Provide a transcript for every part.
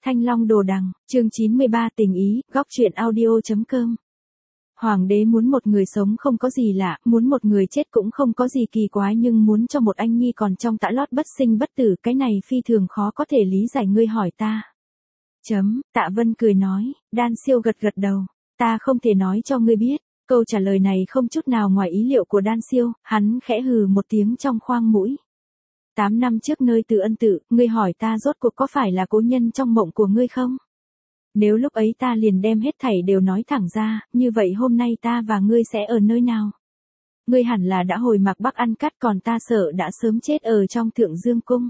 Thanh Long Đồ Đằng, chương 93 tình ý, góc truyện audio.com. Hoàng đế muốn một người sống không có gì lạ, muốn một người chết cũng không có gì kỳ quái, nhưng muốn cho một anh nhi còn trong tã lót bất sinh bất tử, cái này phi thường khó có thể lý giải, ngươi hỏi ta. Tạ Vân cười nói. Đan Siêu gật gật đầu. Ta không thể nói cho ngươi biết. Câu trả lời này không chút nào ngoài ý liệu của Đan Siêu, hắn khẽ hừ một tiếng trong khoang mũi. 8 năm trước nơi Từ Ân Tự, ngươi hỏi ta rốt cuộc có phải là cố nhân trong mộng của ngươi không? Nếu lúc ấy ta liền đem hết thảy đều nói thẳng ra, như vậy hôm nay ta và ngươi sẽ ở nơi nào? Ngươi hẳn là đã hồi Mạc Bắc ăn cắt, còn ta sợ đã sớm chết ở trong Thượng Dương Cung.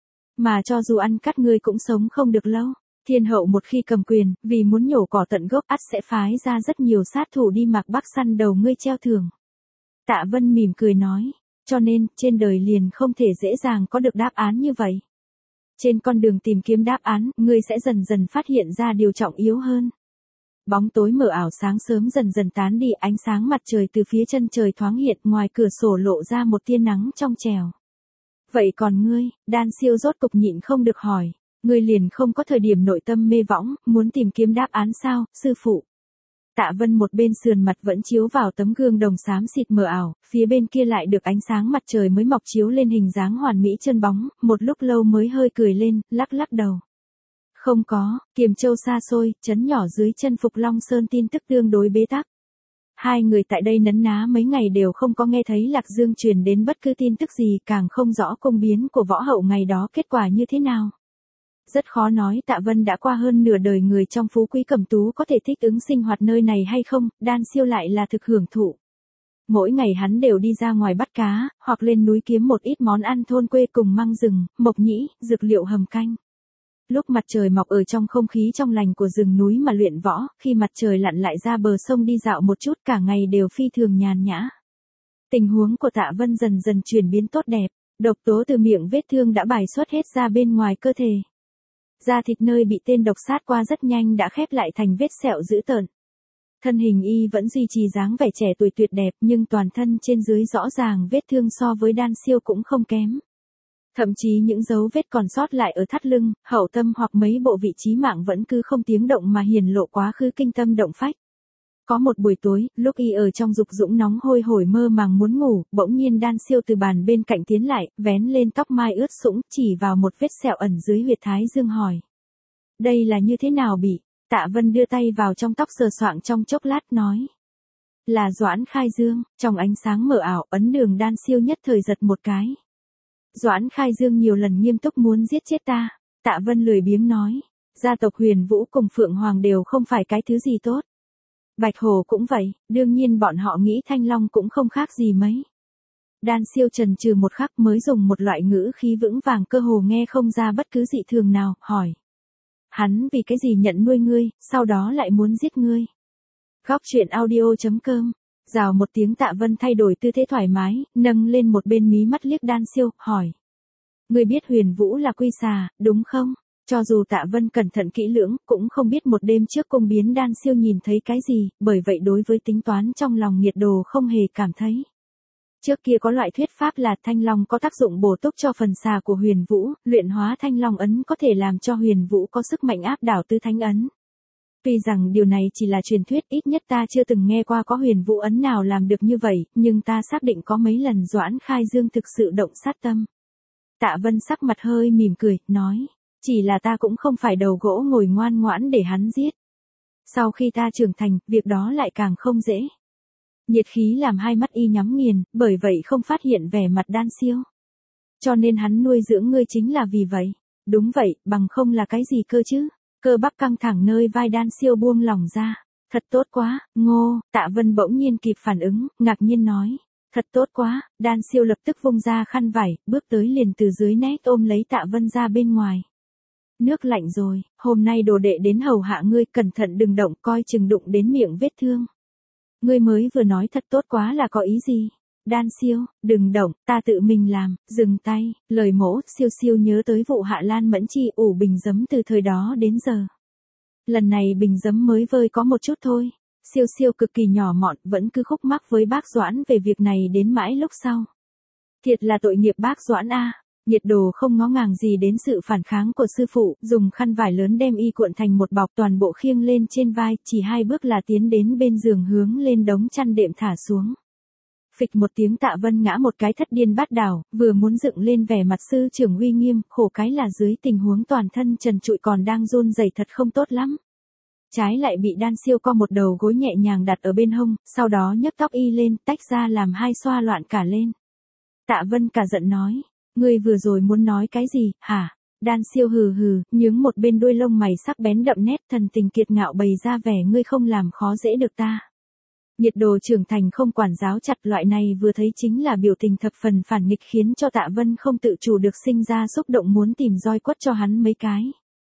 Mà cho dù ăn cắt ngươi cũng sống không được lâu. Thiên hậu một khi cầm quyền, vì muốn nhổ cỏ tận gốc ắt sẽ phái ra rất nhiều sát thủ đi Mạc Bắc săn đầu ngươi treo thưởng. Tạ Vân mỉm cười nói. Cho nên, trên đời liền không thể dễ dàng có được đáp án như vậy. Trên con đường tìm kiếm đáp án, ngươi sẽ dần dần phát hiện ra điều trọng yếu hơn. Bóng tối mờ ảo sáng sớm dần dần tán đi, ánh sáng mặt trời từ phía chân trời thoáng hiện, ngoài cửa sổ lộ ra một tia nắng trong trẻo. Vậy còn ngươi? Đan Siêu rốt cục nhịn không được hỏi. Ngươi liền không có thời điểm nội tâm mê võng, muốn tìm kiếm đáp án sao, sư phụ? Tạ Vân một bên sườn mặt vẫn chiếu vào tấm gương đồng xám xịt mờ ảo, phía bên kia lại được ánh sáng mặt trời mới mọc chiếu lên hình dáng hoàn mỹ chân bóng, một lúc lâu mới hơi cười lên, lắc lắc đầu. Không có, Kiềm Châu xa xôi, trấn nhỏ dưới chân Phục Long Sơn tin tức tương đối bế tắc. Hai người tại đây nấn ná mấy ngày đều không có nghe thấy Lạc Dương truyền đến bất cứ tin tức gì, càng không rõ cung biến của võ hậu ngày đó kết quả như thế nào. Rất khó nói. Tạ Vân đã qua hơn nửa đời người trong phú quý cẩm tú, có thể thích ứng sinh hoạt nơi này hay không, Đan Siêu lại là thực hưởng thụ. Mỗi ngày hắn đều đi ra ngoài bắt cá, hoặc lên núi kiếm một ít món ăn thôn quê cùng măng rừng, mộc nhĩ, dược liệu hầm canh. Lúc mặt trời mọc ở trong không khí trong lành của rừng núi mà luyện võ, khi mặt trời lặn lại ra bờ sông đi dạo một chút, cả ngày đều phi thường nhàn nhã. Tình huống của Tạ Vân dần dần chuyển biến tốt đẹp, độc tố từ miệng vết thương đã bài xuất hết ra bên ngoài cơ thể. Da thịt nơi bị tên độc sát qua rất nhanh đã khép lại thành vết sẹo dữ tợn. Thân hình y vẫn duy trì dáng vẻ trẻ tuổi tuyệt đẹp, nhưng toàn thân trên dưới rõ ràng vết thương so với Đan Siêu cũng không kém. Thậm chí những dấu vết còn sót lại ở thắt lưng, hậu tâm hoặc mấy bộ vị chí mạng vẫn cứ không tiếng động mà hiển lộ quá khứ kinh tâm động phách. Có một buổi tối, lúc y ở trong dục dũng nóng hôi hổi mơ màng muốn ngủ, bỗng nhiên Đan Siêu từ bàn bên cạnh tiến lại, vén lên tóc mai ướt sũng, chỉ vào một vết sẹo ẩn dưới huyệt thái dương hỏi. Đây là như thế nào bị? Tạ Vân đưa tay vào trong tóc sờ soạng trong chốc lát nói. Là Doãn Khai Dương. Trong ánh sáng mờ ảo, ấn đường Đan Siêu nhất thời giật một cái. Doãn Khai Dương nhiều lần nghiêm túc muốn giết chết ta. Tạ Vân lười biếng nói. Gia tộc Huyền Vũ cùng Phượng Hoàng đều không phải cái thứ gì tốt. Bạch Hổ cũng vậy, đương nhiên bọn họ nghĩ Thanh Long cũng không khác gì mấy. Đan Siêu chần chừ một khắc mới dùng một loại ngữ khí vững vàng cơ hồ nghe không ra bất cứ dị thường nào, hỏi. Hắn vì cái gì nhận nuôi ngươi, sau đó lại muốn giết ngươi? Góc truyện audio.com. Rào một tiếng. Tạ Vân thay đổi tư thế thoải mái, nâng lên một bên mí mắt liếc Đan Siêu, hỏi. Ngươi biết Huyền Vũ là quy xà, đúng không? Cho dù Tạ Vân cẩn thận kỹ lưỡng, cũng không biết một đêm trước cung biến Đan Siêu nhìn thấy cái gì, bởi vậy đối với tính toán trong lòng nhiệt đồ không hề cảm thấy. Trước kia có loại thuyết pháp là Thanh Long có tác dụng bổ túc cho phần xà của Huyền Vũ, luyện hóa Thanh Long ấn có thể làm cho Huyền Vũ có sức mạnh áp đảo Tứ Thánh ấn. Tuy rằng điều này chỉ là truyền thuyết, ít nhất ta chưa từng nghe qua có Huyền Vũ ấn nào làm được như vậy, nhưng ta xác định có mấy lần Doãn Khai Dương thực sự động sát tâm. Tạ Vân sắc mặt hơi mỉm cười, nói. Chỉ là ta cũng không phải đầu gỗ ngồi ngoan ngoãn để hắn giết. Sau khi ta trưởng thành, việc đó lại càng không dễ. Nhiệt khí làm hai mắt y nhắm nghiền, bởi vậy không phát hiện vẻ mặt Đan Siêu. Cho nên hắn nuôi dưỡng ngươi chính là vì vậy. Đúng vậy, bằng không là cái gì cơ chứ? Cơ bắp căng thẳng nơi vai Đan Siêu buông lỏng ra. Thật tốt quá, Ngô. Tạ Vân bỗng nhiên kịp phản ứng, ngạc nhiên nói. Thật tốt quá. Đan Siêu lập tức vung ra khăn vải, bước tới liền từ dưới nét ôm lấy Tạ Vân ra bên ngoài. Nước lạnh rồi, hôm nay đồ đệ đến hầu hạ ngươi, cẩn thận đừng động, coi chừng đụng đến miệng vết thương. Ngươi mới vừa nói thật tốt quá là có ý gì? Đan Siêu, đừng động, ta tự mình làm, dừng tay. Lời mỗ, Siêu nhớ tới vụ Hạ Lan Mẫn Chi ủ bình giấm từ thời đó đến giờ. Lần này bình giấm mới vơi có một chút thôi. Siêu cực kỳ nhỏ mọn, vẫn cứ khúc mắc với bác Doãn về việc này đến mãi lúc sau. Thiệt là tội nghiệp bác Doãn a. Nhiệt Đồ không ngó ngàng gì đến sự phản kháng của sư phụ, dùng khăn vải lớn đem y cuộn thành một bọc toàn bộ khiêng lên trên vai, chỉ 2 bước là tiến đến bên giường hướng lên đống chăn đệm thả xuống. Phịch một tiếng Tạ Vân ngã một cái thất điên bát đảo, vừa muốn dựng lên vẻ mặt sư trưởng uy nghiêm, khổ cái là dưới tình huống toàn thân trần trụi còn đang run rẩy thật không tốt lắm. Trái lại bị Đan Siêu co một đầu gối nhẹ nhàng đặt ở bên hông, sau đó nhấc tóc y lên, tách ra làm 2 xoa loạn cả lên. Tạ Vân cả giận nói, ngươi vừa rồi muốn nói cái gì, hả? Đan Siêu hừ hừ, nhướng một bên đuôi lông mày sắc bén đậm nét, thần tình kiệt ngạo bày ra vẻ ngươi không làm khó dễ được ta. Nhiệt Đồ trưởng thành không quản giáo chặt, loại này vừa thấy chính là biểu tình thập phần phản nghịch, khiến cho Tạ Vân không tự chủ được sinh ra xúc động muốn tìm roi quất cho hắn mấy cái.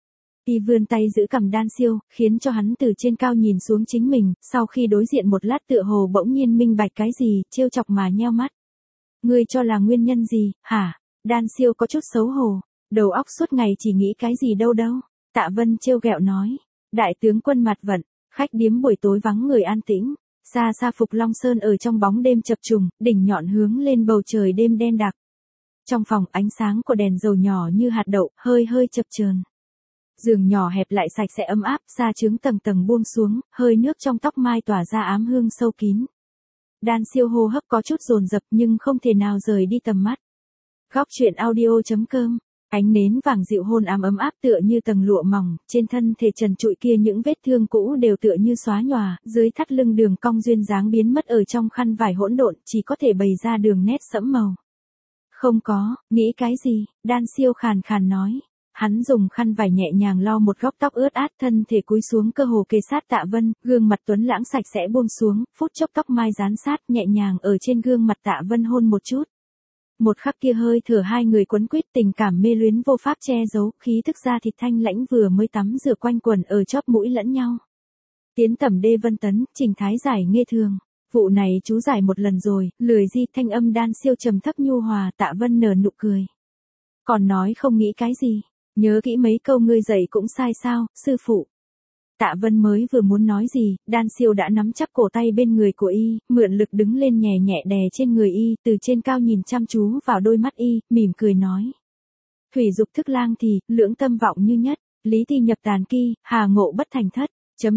Y vươn tay giữ cằm Đan Siêu, khiến cho hắn từ trên cao nhìn xuống chính mình, sau khi đối diện một lát tựa hồ bỗng nhiên minh bạch cái gì, trêu chọc mà nheo mắt. Ngươi cho là nguyên nhân gì, hả? Đan Siêu có chút xấu hổ, đầu óc suốt ngày chỉ nghĩ cái gì đâu đâu. Tạ Vân trêu ghẹo nói, đại tướng quân mặt vận, khách điếm buổi tối vắng người an tĩnh, xa xa Phục Long Sơn ở trong bóng đêm chập trùng, đỉnh nhọn hướng lên bầu trời đêm đen đặc. Trong phòng ánh sáng của đèn dầu nhỏ như hạt đậu, hơi hơi chập chờn. Giường nhỏ hẹp lại sạch sẽ ấm áp, sa trứng tầng tầng buông xuống, hơi nước trong tóc mai tỏa ra ám hương sâu kín. Đan Siêu hô hấp có chút dồn dập nhưng không thể nào rời đi tầm mắt. Góc truyện audio.com, ánh nến vàng dịu hôn ấm áp tựa như tầng lụa mỏng, trên thân thể trần trụi kia những vết thương cũ đều tựa như xóa nhòa, dưới thắt lưng đường cong duyên dáng biến mất ở trong khăn vải hỗn độn, chỉ có thể bày ra đường nét sẫm màu. Không có, nghĩ cái gì, Đan Siêu khàn khàn nói. Hắn dùng khăn vải nhẹ nhàng lau một góc tóc ướt át, thân thể cúi xuống cơ hồ kề sát Tạ Vân, gương mặt tuấn lãng sạch sẽ buông xuống, phút chốc tóc mai dán sát, nhẹ nhàng ở trên gương mặt Tạ Vân hôn một chút. Một khắc kia hơi thở hai người quấn quýt, tình cảm mê luyến vô pháp che giấu, khí thức da thịt thanh lãnh vừa mới tắm rửa quanh quần ở chóp mũi lẫn nhau. Tiến Tẩm Đê Vân Tấn, Trình Thái giải nghe thường. Vụ này chú giải một lần rồi, lười di, thanh âm Đan Siêu trầm thấp nhu hòa. Tạ Vân nở nụ cười. Còn nói không nghĩ cái gì. Nhớ kỹ mấy câu ngươi dạy cũng sai sao, sư phụ. Tạ Vân mới vừa muốn nói gì, Đan Siêu đã nắm chắc cổ tay bên người của y, mượn lực đứng lên nhẹ nhẹ đè trên người y, từ trên cao nhìn chăm chú vào đôi mắt y, mỉm cười nói. Thủy dục thức lang thì, lưỡng tâm vọng như nhất, lý thi nhập tàn ki, hà ngộ bất thành thất,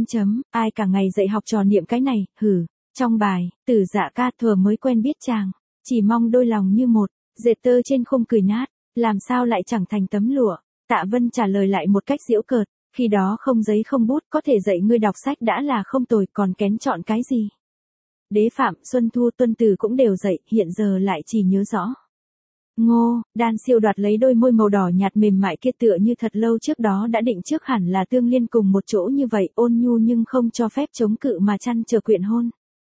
ai cả ngày dạy học trò niệm cái này, hử. Trong bài, Tử Dạ ca thừa mới quen biết chàng, chỉ mong đôi lòng như một, dệt tơ trên khung cười nát, làm sao lại chẳng thành tấm lụa. Tạ Vân trả lời lại một cách giễu cợt, khi đó không giấy không bút có thể dạy ngươi đọc sách đã là không tồi, còn kén chọn cái gì. Đế Phạm, Xuân Thu, Tuân Tử cũng đều dạy, hiện giờ lại chỉ nhớ rõ. Ngô, Đan Siêu đoạt lấy đôi môi màu đỏ nhạt mềm mại kia tựa như thật lâu trước đó đã định trước hẳn là tương liên cùng một chỗ như vậy, ôn nhu nhưng không cho phép chống cự mà chăn trở quyện hôn.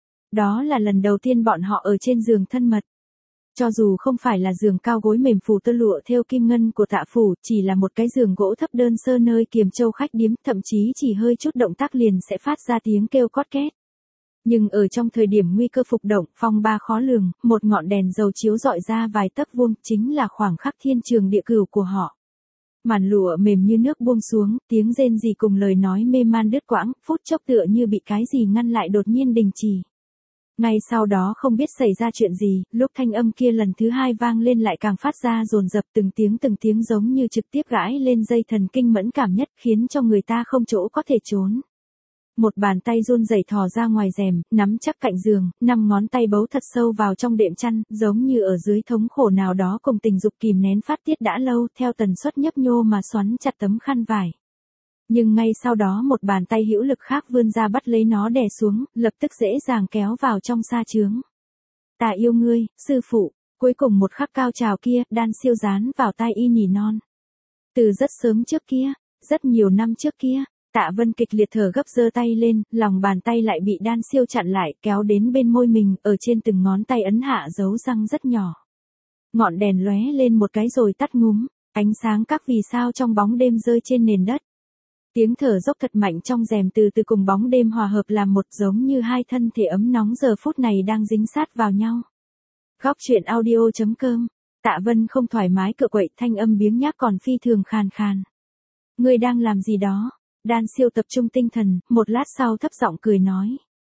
Đó là lần đầu tiên bọn họ ở trên giường thân mật. Cho dù không phải là giường cao gối mềm phủ tơ lụa theo kim ngân của Tạ phủ, chỉ là một cái giường gỗ thấp đơn sơ nơi Kiềm Châu khách điếm, thậm chí chỉ hơi chút động tác liền sẽ phát ra tiếng kêu cót két. Nhưng ở trong thời điểm nguy cơ phục động, phong ba khó lường, một ngọn đèn dầu chiếu rọi ra vài tấc vuông, chính là khoảng khắc thiên trường địa cửu của họ. Màn lụa mềm như nước buông xuống, tiếng rên rỉ cùng lời nói mê man đứt quãng, phút chốc tựa như bị cái gì ngăn lại đột nhiên đình chỉ. Ngay sau đó không biết xảy ra chuyện gì, lúc thanh âm kia lần thứ hai vang lên lại càng phát ra dồn dập, từng tiếng giống như trực tiếp gãi lên dây thần kinh mẫn cảm nhất, khiến cho người ta không chỗ có thể trốn. Một bàn tay run rẩy thò ra ngoài rèm, nắm chắc cạnh giường, 5 ngón tay bấu thật sâu vào trong đệm chăn, giống như ở dưới thống khổ nào đó cùng tình dục kìm nén phát tiết đã lâu, theo tần suất nhấp nhô mà xoắn chặt tấm khăn vải. Nhưng ngay sau đó một bàn tay hữu lực khác vươn ra bắt lấy nó đè xuống, lập tức dễ dàng kéo vào trong sa chướng. Ta yêu ngươi, sư phụ. Cuối cùng một khắc cao trào kia, Đan Siêu dán vào tai y nỉ non. Từ rất sớm trước kia, rất nhiều năm trước kia, Tạ Vân kịch liệt thở gấp giơ tay lên, lòng bàn tay lại bị Đan Siêu chặn lại, kéo đến bên môi mình, ở trên từng ngón tay ấn hạ dấu răng rất nhỏ. Ngọn đèn lóe lên một cái rồi tắt ngúm, ánh sáng các vì sao trong bóng đêm rơi trên nền đất. Tiếng thở dốc thật mạnh trong rèm từ từ cùng bóng đêm hòa hợp làm một, giống như hai thân thể ấm nóng giờ phút này đang dính sát vào nhau. Góc truyện audio.com, Tạ Vân không thoải mái cựa quậy, thanh âm biếng nhác còn phi thường khàn khàn. Ngươi đang làm gì đó? Đan Siêu tập trung tinh thần, một lát sau thấp giọng cười nói.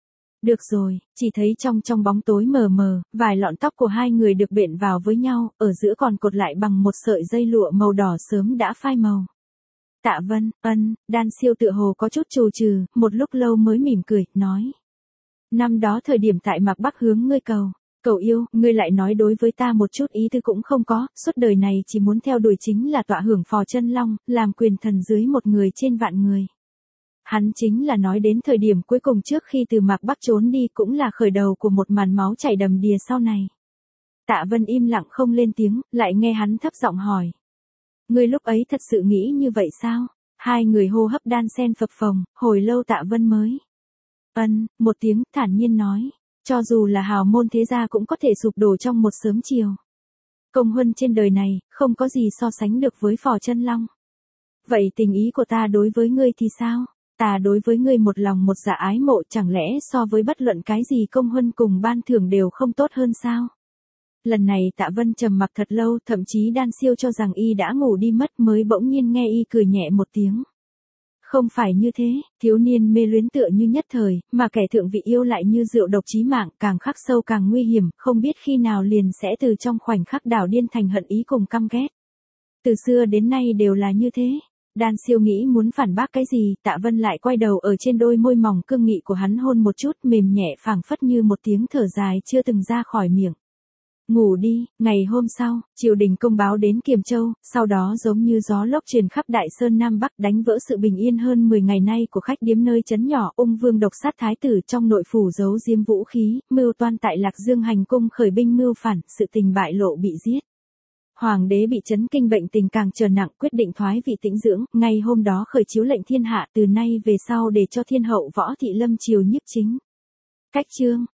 Được rồi, chỉ thấy trong bóng tối mờ mờ, vài lọn tóc của hai người được bện vào với nhau, ở giữa còn cột lại bằng một sợi dây lụa màu đỏ sớm đã phai màu. Tạ Vân, Đan Siêu tựa hồ có chút trù trừ, một lúc lâu mới mỉm cười, nói. Năm đó thời điểm tại Mạc Bắc hướng ngươi cầu yêu, ngươi lại nói đối với ta một chút ý tư cũng không có, suốt đời này chỉ muốn theo đuổi chính là tọa hưởng phò chân long, làm quyền thần dưới một người trên vạn người. Hắn chính là nói đến thời điểm cuối cùng trước khi từ Mạc Bắc trốn đi cũng là khởi đầu của một màn máu chảy đầm đìa sau này. Tạ Vân im lặng không lên tiếng, lại nghe hắn thấp giọng hỏi. Ngươi lúc ấy thật sự nghĩ như vậy sao? Hai người hô hấp đan xen phập phồng, hồi lâu Tạ Vân mới. Một tiếng, thản nhiên nói. Cho dù là hào môn thế gia cũng có thể sụp đổ trong một sớm chiều. Công huân trên đời này, không có gì so sánh được với phò chân long. Vậy tình ý của ta đối với ngươi thì sao? Ta đối với ngươi một lòng một dạ ái mộ, chẳng lẽ so với bất luận cái gì công huân cùng ban thưởng đều không tốt hơn sao? Lần này Tạ Vân trầm mặc thật lâu, thậm chí Đan Siêu cho rằng y đã ngủ đi mất mới bỗng nhiên nghe y cười nhẹ một tiếng. Không phải như thế, thiếu niên mê luyến tựa như nhất thời, mà kẻ thượng vị yêu lại như rượu độc chí mạng, càng khắc sâu càng nguy hiểm, không biết khi nào liền sẽ từ trong khoảnh khắc đảo điên thành hận ý cùng căm ghét. Từ xưa đến nay đều là như thế. Đan Siêu nghĩ muốn phản bác cái gì, Tạ Vân lại quay đầu ở trên đôi môi mỏng cương nghị của hắn hôn một chút, mềm nhẹ phảng phất như một tiếng thở dài chưa từng ra khỏi miệng. Ngủ đi. Ngày hôm sau, triều đình công báo đến Kiềm Châu, sau đó giống như gió lốc truyền khắp Đại Sơn Nam Bắc, đánh vỡ sự bình yên hơn 10 ngày nay của khách điếm nơi trấn nhỏ. Ung Vương độc sát thái tử trong nội phủ giấu diếm vũ khí, mưu toan tại Lạc Dương hành cung khởi binh mưu phản, sự tình bại lộ bị giết. Hoàng đế bị chấn kinh bệnh tình càng trở nặng, quyết định thoái vị tĩnh dưỡng, ngày hôm đó khởi chiếu lệnh thiên hạ, từ nay về sau để cho thiên hậu Võ Thị Lâm triều nhiếp chính. Cách chương